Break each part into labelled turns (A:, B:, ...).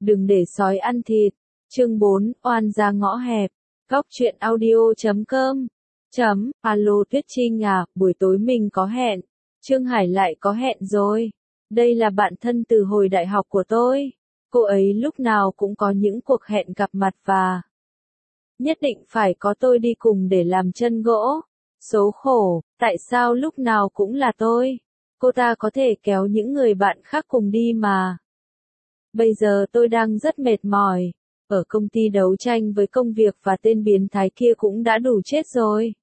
A: Đừng để sói ăn thịt. Chương 4, oan gia ngõ hẹp. Góc truyện audio.com. Alo Tuyết Trinh à, buổi tối mình có hẹn. Trương Hải lại có hẹn rồi. Đây là bạn thân từ hồi đại học của tôi. Cô ấy lúc nào cũng có những cuộc hẹn gặp mặt và nhất định phải có tôi đi cùng để làm chân gỗ. Số khổ, tại sao lúc nào cũng là tôi? Cô ta có thể kéo những người bạn khác cùng đi mà. Bây giờ tôi đang rất mệt mỏi. Ở công ty đấu tranh với công việc và tên biến thái kia cũng đã đủ chết rồi.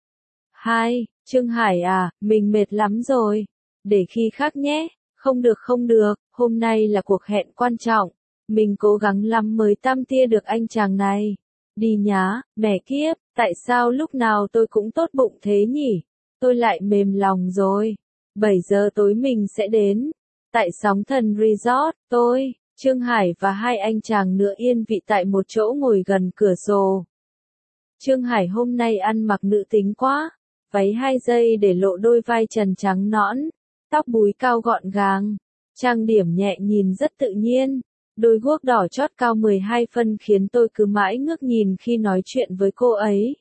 A: Trương Hải à, mình mệt lắm rồi. Để khi khác nhé. Không được, hôm nay là cuộc hẹn quan trọng. Mình cố gắng lắm mới tam tia được anh chàng này. Đi nhá, mẹ kiếp, tại sao lúc nào tôi cũng tốt bụng thế nhỉ? Tôi lại mềm lòng rồi. 7 giờ tối mình sẽ đến. Tại Sóng Thần Resort, tôi, Trương Hải và hai anh chàng nữa yên vị tại một chỗ ngồi gần cửa sổ. Trương Hải hôm nay ăn mặc nữ tính quá. Váy 2 dây để lộ đôi vai trần trắng nõn. Tóc búi cao gọn gàng. Trang điểm nhẹ nhìn rất tự nhiên. Đôi guốc đỏ chót cao 12 phân khiến tôi cứ mãi ngước nhìn khi nói chuyện với cô ấy.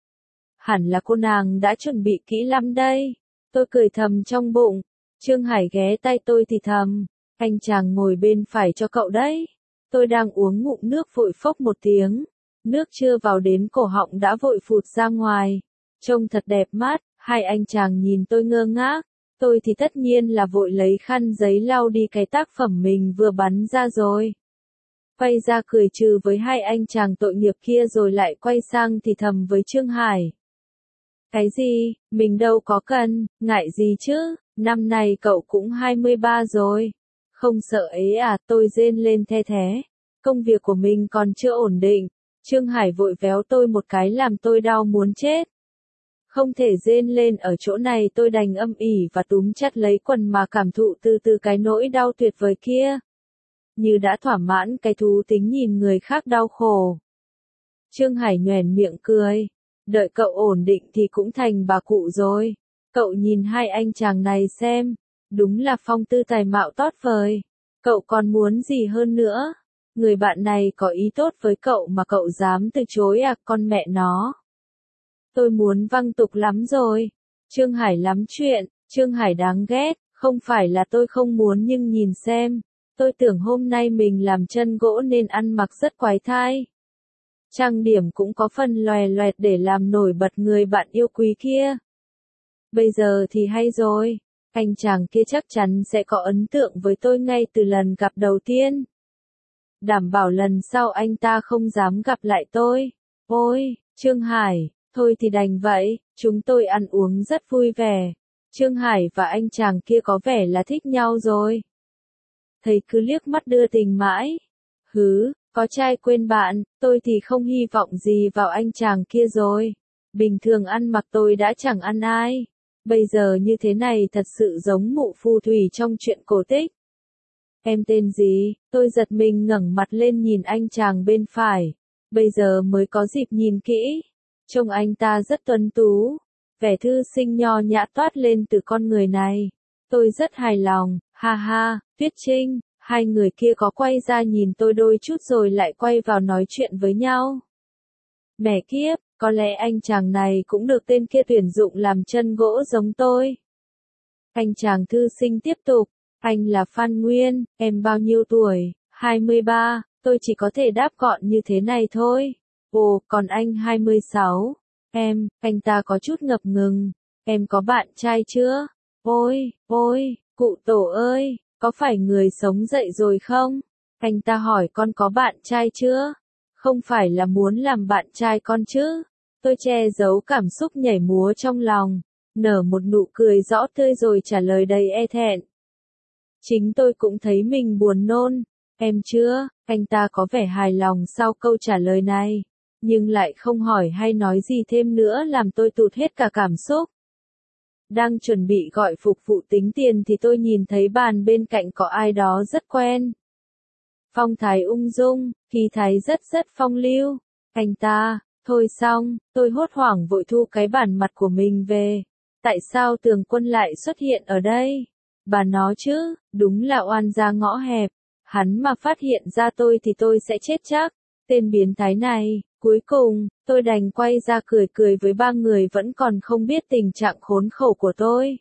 A: Hẳn là cô nàng đã chuẩn bị kỹ lắm đây. Tôi cười thầm trong bụng. Trương Hải ghé tay tôi thì thầm. Anh chàng ngồi bên phải cho cậu đấy. Tôi đang uống ngụm nước vội phốc một tiếng. Nước chưa vào đến cổ họng đã vội phụt ra ngoài. Trông thật đẹp mắt. Hai anh chàng nhìn tôi ngơ ngác. Tôi thì tất nhiên là vội lấy khăn giấy lau đi cái tác phẩm mình vừa bắn ra rồi. Quay ra cười trừ với hai anh chàng tội nghiệp kia rồi lại quay sang thì thầm với Trương Hải. Cái gì, mình đâu có cần, ngại gì chứ, năm nay cậu cũng 23 rồi. Không sợ ấy à, tôi rên lên the thé. Công việc của mình còn chưa ổn định. Trương Hải vội véo tôi một cái làm tôi đau muốn chết. Không thể rên lên ở chỗ này, tôi đành âm ỉ và túm chặt lấy quần mà cảm thụ từ từ cái nỗi đau tuyệt vời kia. Như đã thỏa mãn cái thú tính nhìn người khác đau khổ. Trương Hải nhoẻn miệng cười. Đợi cậu ổn định thì cũng thành bà cụ rồi. Cậu nhìn hai anh chàng này xem. Đúng là phong tư tài mạo tót vời. Cậu còn muốn gì hơn nữa? Người bạn này có ý tốt với cậu mà cậu dám từ chối à, con mẹ nó. Tôi muốn văng tục lắm rồi. Trương Hải lắm chuyện, Trương Hải đáng ghét, không phải là tôi không muốn nhưng nhìn xem. Tôi tưởng hôm nay mình làm chân gỗ nên ăn mặc rất quái thai. Trang điểm cũng có phần loè loẹt để làm nổi bật người bạn yêu quý kia. Bây giờ thì hay rồi, anh chàng kia chắc chắn sẽ có ấn tượng với tôi ngay từ lần gặp đầu tiên. Đảm bảo lần sau anh ta không dám gặp lại tôi. Ôi, Trương Hải. Thôi thì đành vậy, chúng tôi ăn uống rất vui vẻ. Trương Hải và anh chàng kia có vẻ là thích nhau rồi. Thầy cứ liếc mắt đưa tình mãi. Có trai quên bạn, tôi thì không hy vọng gì vào anh chàng kia rồi. Bình thường ăn mặc tôi đã chẳng ăn ai. Bây giờ như thế này thật sự giống mụ phù thủy trong truyện cổ tích. Em tên gì? Tôi giật mình ngẩng mặt lên nhìn anh chàng bên phải. Bây giờ mới có dịp nhìn kỹ. Trông anh ta rất tuấn tú, vẻ thư sinh nho nhã toát lên từ con người này. Tôi rất hài lòng, ha, Tuyết Trinh, hai người kia có quay ra nhìn tôi đôi chút rồi lại quay vào nói chuyện với nhau. Mẹ kiếp, có lẽ anh chàng này cũng được tên kia tuyển dụng làm chân gỗ giống tôi. Anh chàng thư sinh tiếp tục, anh là Phan Nguyên, em bao nhiêu tuổi? 23, tôi chỉ có thể đáp gọn như thế này thôi. Ồ, còn anh 26. Anh ta có chút ngập ngừng. Em có bạn trai chưa? Ôi, cụ tổ ơi, có phải người sống dậy rồi không? Anh ta hỏi con có bạn trai chưa? Không phải là muốn làm bạn trai con chứ? Tôi che giấu cảm xúc nhảy múa trong lòng, nở một nụ cười rõ tươi rồi trả lời đầy e thẹn. Chính tôi cũng thấy mình buồn nôn. Em chưa? Anh ta có vẻ hài lòng sau câu trả lời này. Nhưng lại không hỏi hay nói gì thêm nữa làm tôi tụt hết cả cảm xúc. Đang chuẩn bị gọi phục vụ tính tiền thì tôi nhìn thấy bàn bên cạnh có ai đó rất quen. Phong thái ung dung, khí thái rất phong lưu. Anh ta, thôi xong, tôi hốt hoảng vội thu cái bản mặt của mình về. Tại sao Tường Quân lại xuất hiện ở đây? Bà nó chứ, đúng là oan gia ngõ hẹp. Hắn mà phát hiện ra tôi thì tôi sẽ chết chắc. Tên biến thái này, cuối cùng, tôi đành quay ra cười cười với ba người vẫn còn không biết tình trạng khốn khổ của tôi.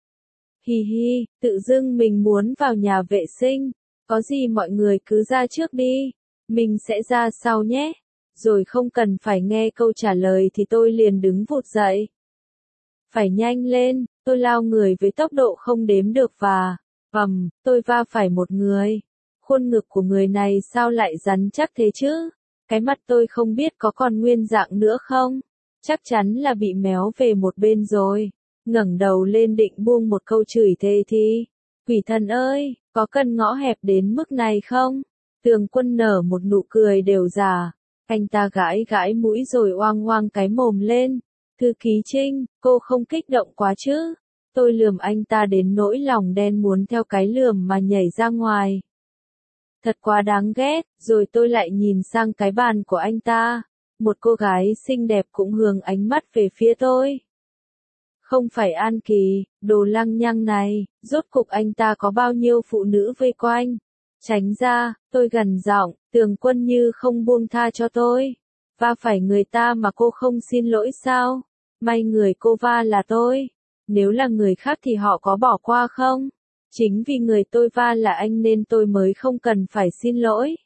A: Hi hi, tự dưng mình muốn vào nhà vệ sinh. Có gì mọi người cứ ra trước đi. Mình sẽ ra sau nhé. Rồi không cần phải nghe câu trả lời thì tôi liền đứng vụt dậy. Phải nhanh lên, tôi lao người với tốc độ không đếm được và, tôi va phải một người. Khuôn ngực của người này sao lại rắn chắc thế chứ? Cái mặt tôi không biết có còn nguyên dạng nữa không? Chắc chắn là bị méo về một bên rồi. Ngẩng đầu lên định buông một câu chửi thề thì, quỷ thần ơi, có cần ngõ hẹp đến mức này không? Tường Quân nở một nụ cười đều giả. Anh ta gãi gãi mũi rồi oang oang cái mồm lên. Thư ký Trinh, cô không kích động quá chứ? Tôi lườm anh ta đến nỗi lòng đen muốn theo cái lườm mà nhảy ra ngoài. Thật quá đáng ghét, rồi tôi lại nhìn sang cái bàn của anh ta. Một cô gái xinh đẹp cũng hướng ánh mắt về phía tôi. Không phải An Kỳ, đồ lăng nhăng này, rốt cục anh ta có bao nhiêu phụ nữ vây quanh. Tránh ra, tôi gằn giọng, Tường Quân như không buông tha cho tôi. Va phải người ta mà cô không xin lỗi sao? May người cô va là tôi. Nếu là người khác thì họ có bỏ qua không? Chính vì người tôi va là anh nên tôi mới không cần phải xin lỗi.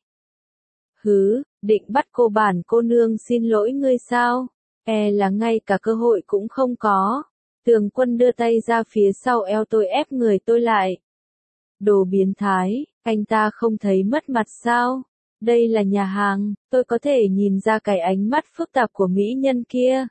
A: Hứ, định bắt cô bản cô nương xin lỗi ngươi sao? E là ngay cả cơ hội cũng không có. Tường Quân đưa tay ra phía sau eo tôi ép người tôi lại. Đồ biến thái, anh ta không thấy mất mặt sao? Đây là nhà hàng, tôi có thể nhìn ra cái ánh mắt phức tạp của mỹ nhân kia.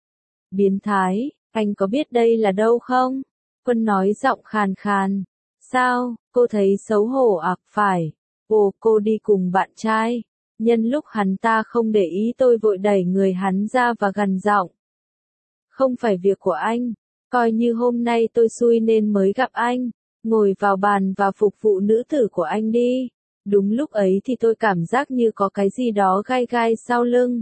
A: Biến thái, anh có biết đây là đâu không? Quân nói giọng khàn khàn. Sao, cô thấy xấu hổ à? Phải. Ồ, cô đi cùng bạn trai. Nhân lúc hắn ta không để ý tôi vội đẩy người hắn ra và gằn giọng. Không phải việc của anh. Coi như hôm nay tôi xui nên mới gặp anh. Ngồi vào bàn và phục vụ nữ tử của anh đi. Đúng lúc ấy thì tôi cảm giác như có cái gì đó gai gai sau lưng.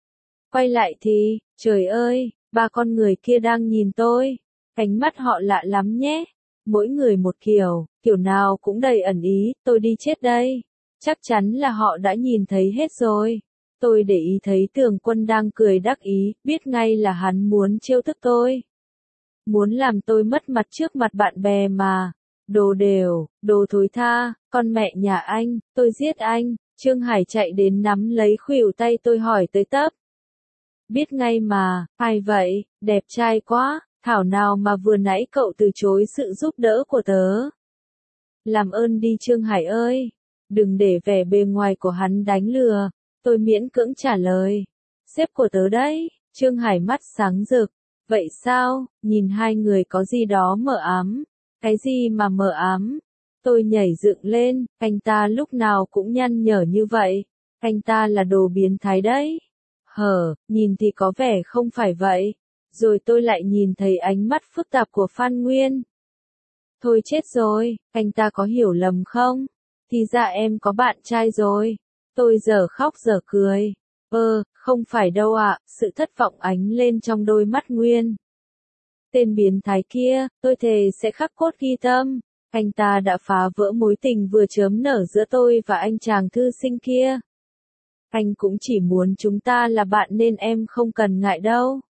A: Quay lại thì, trời ơi, ba con người kia đang nhìn tôi. Ánh mắt họ lạ lắm nhé. Mỗi người một kiểu, kiểu nào cũng đầy ẩn ý, tôi đi chết đây. Chắc chắn là họ đã nhìn thấy hết rồi. Tôi để ý thấy Tường Quân đang cười đắc ý, biết ngay là hắn muốn trêu tức tôi. Muốn làm tôi mất mặt trước mặt bạn bè mà. Đồ đều, đồ thối tha, con mẹ nhà anh, tôi giết anh. Trương Hải chạy đến nắm lấy khuỷu tay tôi hỏi tới tấp. Biết ngay mà, ai vậy, đẹp trai quá, thảo nào mà vừa nãy cậu từ chối sự giúp đỡ của tớ. Làm ơn đi Trương Hải ơi, đừng để vẻ bề ngoài của hắn đánh lừa, tôi miễn cưỡng trả lời. Sếp của tớ đấy, Trương Hải mắt sáng rực. Vậy sao, nhìn hai người có gì đó mờ ám. Cái gì mà mờ ám? Tôi nhảy dựng lên, anh ta lúc nào cũng nhăn nhở như vậy. Anh ta là đồ biến thái đấy. Nhìn thì có vẻ không phải vậy. Rồi tôi lại nhìn thấy ánh mắt phức tạp của Phan Nguyên. Thôi chết rồi, anh ta có hiểu lầm không? Thì ra em có bạn trai rồi. Tôi dở khóc dở cười. Không phải đâu ạ, sự thất vọng ánh lên trong đôi mắt Nguyên. Tên biến thái kia, tôi thề sẽ khắc cốt ghi tâm. Anh ta đã phá vỡ mối tình vừa chớm nở giữa tôi và anh chàng thư sinh kia. Anh cũng chỉ muốn chúng ta là bạn nên em không cần ngại đâu.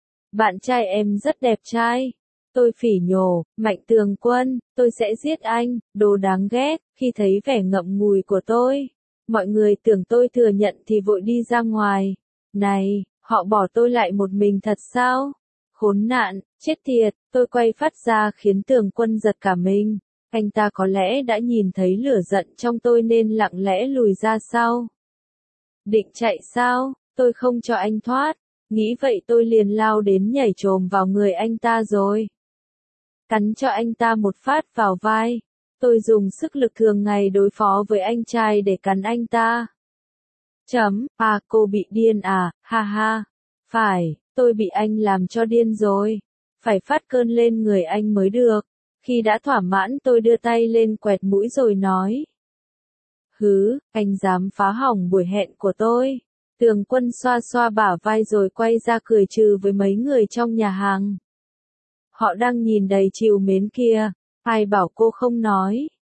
A: Bạn trai em rất đẹp trai. Tôi phỉ nhổ, Mạnh Tường Quân, tôi sẽ giết anh, đồ đáng ghét. Khi thấy vẻ ngậm ngùi của tôi, mọi người tưởng tôi thừa nhận thì vội đi ra ngoài. Này, họ bỏ tôi lại một mình thật sao? Khốn nạn, chết tiệt, tôi quay phát ra khiến Tường Quân giật cả mình. Anh ta có lẽ đã nhìn thấy lửa giận trong tôi nên lặng lẽ lùi ra sau. Định chạy sao? Tôi không cho anh thoát. Nghĩ vậy tôi liền lao đến nhảy chồm vào người anh ta rồi. Cắn cho anh ta một phát vào vai. Tôi dùng sức lực thường ngày đối phó với anh trai để cắn anh ta. Cô bị điên à, ha ha. Phải, tôi bị anh làm cho điên rồi. Phải phát cơn lên người anh mới được. Khi đã thỏa mãn tôi đưa tay lên quẹt mũi rồi nói. Anh dám phá hỏng buổi hẹn của tôi. Tường Quân xoa xoa bả vai rồi quay ra cười trừ với mấy người trong nhà hàng. Họ đang nhìn đầy trìu mến kia. Ai bảo cô không nói.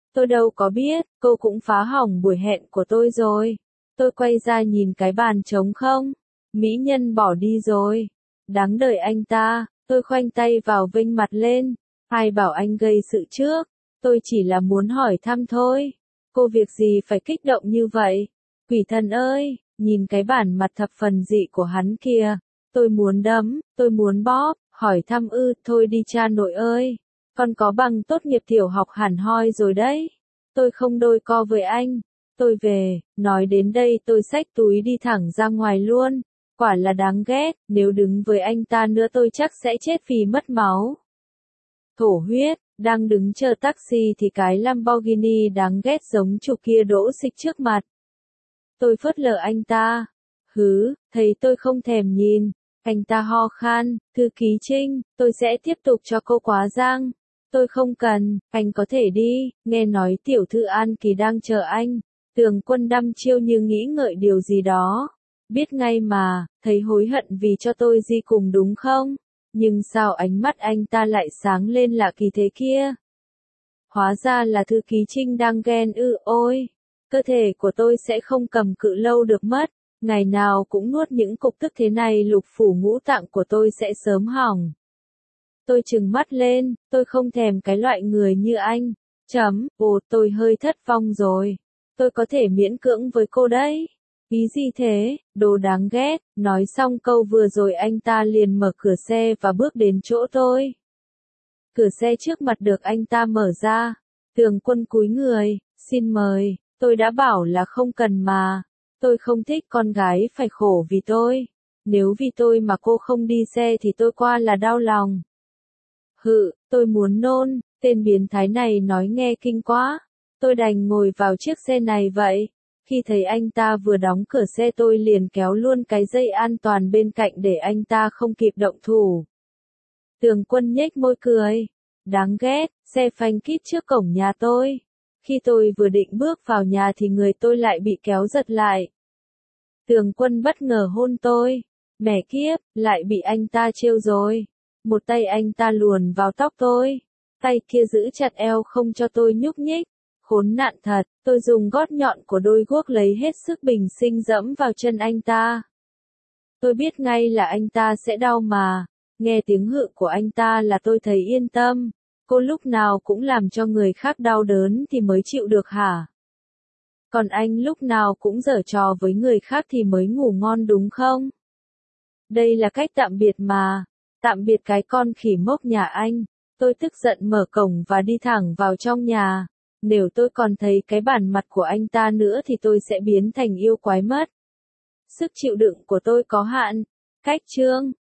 A: Tôi đâu có biết, cô cũng phá hỏng buổi hẹn của tôi rồi. Tôi quay ra nhìn cái bàn trống không. Mỹ nhân bỏ đi rồi. Đáng đời anh ta, tôi khoanh tay vào vênh mặt lên. Ai bảo anh gây sự trước, tôi chỉ là muốn hỏi thăm thôi. Cô việc gì phải kích động như vậy? Quỷ thần ơi, nhìn cái bản mặt thập phần dị của hắn kìa. Tôi muốn đấm, tôi muốn bóp, hỏi thăm thôi đi cha nội ơi. Con có bằng tốt nghiệp tiểu học hẳn hoi rồi đấy. Tôi không đôi co với anh. Tôi về, nói đến đây tôi xách túi đi thẳng ra ngoài luôn. Quả là đáng ghét, nếu đứng với anh ta nữa tôi chắc sẽ chết vì mất máu. Thổ huyết, đang đứng chờ taxi thì cái Lamborghini đáng ghét giống chủ kia đỗ xịch trước mặt. Tôi phớt lờ anh ta. Thấy tôi không thèm nhìn. Anh ta ho khan, thư ký Trinh, tôi sẽ tiếp tục cho cô quá giang. Tôi không cần, anh có thể đi, nghe nói tiểu thư An Kỳ đang chờ anh. Tường Quân đăm chiêu như nghĩ ngợi điều gì đó. Biết ngay mà, thấy hối hận vì cho tôi đi cùng đúng không? Nhưng sao ánh mắt anh ta lại sáng lên lạ kỳ thế kia? Hóa ra là thư ký Trinh đang ghen ôi. Cơ thể của tôi sẽ không cầm cự lâu được mất. Ngày nào cũng nuốt những cục tức thế này lục phủ ngũ tạng của tôi sẽ sớm hỏng. Tôi trừng mắt lên, tôi không thèm cái loại người như anh. Tôi hơi thất vọng rồi. Tôi có thể miễn cưỡng với cô đấy. Ý gì thế, đồ đáng ghét. Nói xong câu vừa rồi anh ta liền mở cửa xe và bước đến chỗ tôi. Cửa xe trước mặt được anh ta mở ra. Tường Quân cúi người, xin mời, tôi đã bảo là không cần mà. Tôi không thích con gái phải khổ vì tôi. Nếu vì tôi mà cô không đi xe thì tôi qua là đau lòng. Tôi muốn nôn, tên biến thái này nói nghe kinh quá. Tôi đành ngồi vào chiếc xe này vậy. Khi thấy anh ta vừa đóng cửa xe tôi liền kéo luôn cái dây an toàn bên cạnh để anh ta không kịp động thủ. Tường Quân nhếch môi cười. Đáng ghét, xe phanh kít trước cổng nhà tôi. Khi tôi vừa định bước vào nhà thì người tôi lại bị kéo giật lại. Tường Quân bất ngờ hôn tôi. Mẹ kiếp, lại bị anh ta trêu rồi. Một tay anh ta luồn vào tóc tôi. Tay kia giữ chặt eo không cho tôi nhúc nhích. Khốn nạn thật, tôi dùng gót nhọn của đôi guốc lấy hết sức bình sinh dẫm vào chân anh ta. Tôi biết ngay là anh ta sẽ đau mà. Nghe tiếng hự của anh ta là tôi thấy yên tâm. Cô lúc nào cũng làm cho người khác đau đớn thì mới chịu được hả? Còn anh lúc nào cũng giở trò với người khác thì mới ngủ ngon đúng không? Đây là cách tạm biệt mà. Tạm biệt cái con khỉ mốc nhà anh. Tôi tức giận mở cổng và đi thẳng vào trong nhà. Nếu tôi còn thấy cái bản mặt của anh ta nữa thì tôi sẽ biến thành yêu quái mất. Sức chịu đựng của tôi có hạn. Cách chương